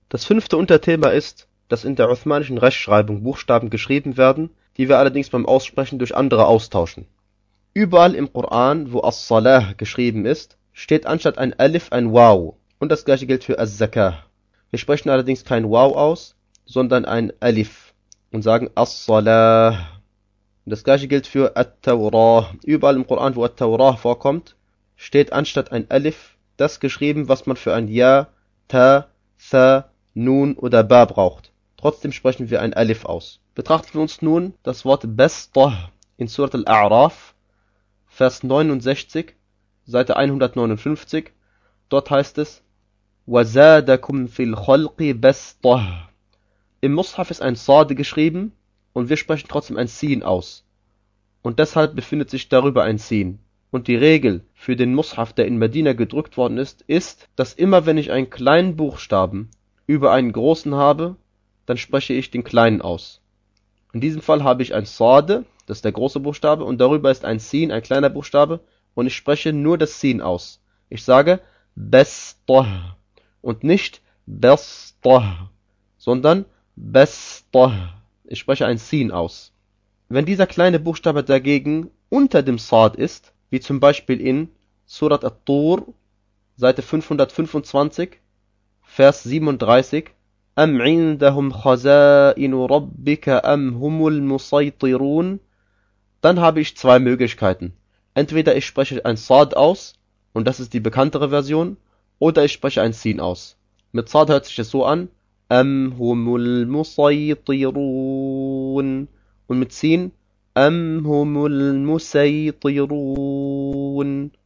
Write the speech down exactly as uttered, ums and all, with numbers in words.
Das fünfte Unterthema ist, dass in der uthmanischen Rechtschreibung Buchstaben geschrieben werden, die wir allerdings beim Aussprechen durch andere austauschen. Überall im Koran, wo As-Salah geschrieben ist, steht anstatt ein Alif ein Waw. Und das gleiche gilt für As-Zakah. Wir sprechen allerdings kein Waw aus, sondern ein Alif und sagen As-Salah. Und das gleiche gilt für At-Tawrah. Überall im Koran, wo At-Tawrah vorkommt, steht anstatt ein Alif das geschrieben, was man für ein Ja, Ta, Tha, Nun oder Ba braucht. Trotzdem sprechen wir ein Alif aus. Betrachten wir uns nun das Wort Bastah in Surat Al-A'raf, Vers neunundsechzig, Seite hundertneunundfünfzig. Dort heißt es: وَزَادَكُمْ فِي الْخَلْقِ بَسْطَةً. Im Mushaf ist ein Sade geschrieben und wir sprechen trotzdem ein Sin aus. Und deshalb befindet sich darüber ein Sin. Und die Regel für den Mushaf, der in Medina gedruckt worden ist, ist, dass immer wenn ich einen kleinen Buchstaben über einen großen habe, dann spreche ich den kleinen aus. In diesem Fall habe ich ein Sade, das ist der große Buchstabe, und darüber ist ein Sin, ein kleiner Buchstabe, und ich spreche nur das Sin aus. Ich sage Bastah und nicht Bastah, sondern Bastah. Ich spreche ein Sin aus. Wenn dieser kleine Buchstabe dagegen unter dem Sad ist, wie zum Beispiel in Surat At-Tur, Seite fünfhundertfünfundzwanzig, Vers siebenunddreißig, Am indahum khaza'inu rabbika am humul musaytirun, dann habe ich zwei Möglichkeiten. Entweder ich spreche ein Sad aus, und das ist die bekanntere Version, oder ich spreche ein Sin aus. Mit Sad hört sich es so an, Am humul musaytirun, und mit Sin, Am humul musaytirun.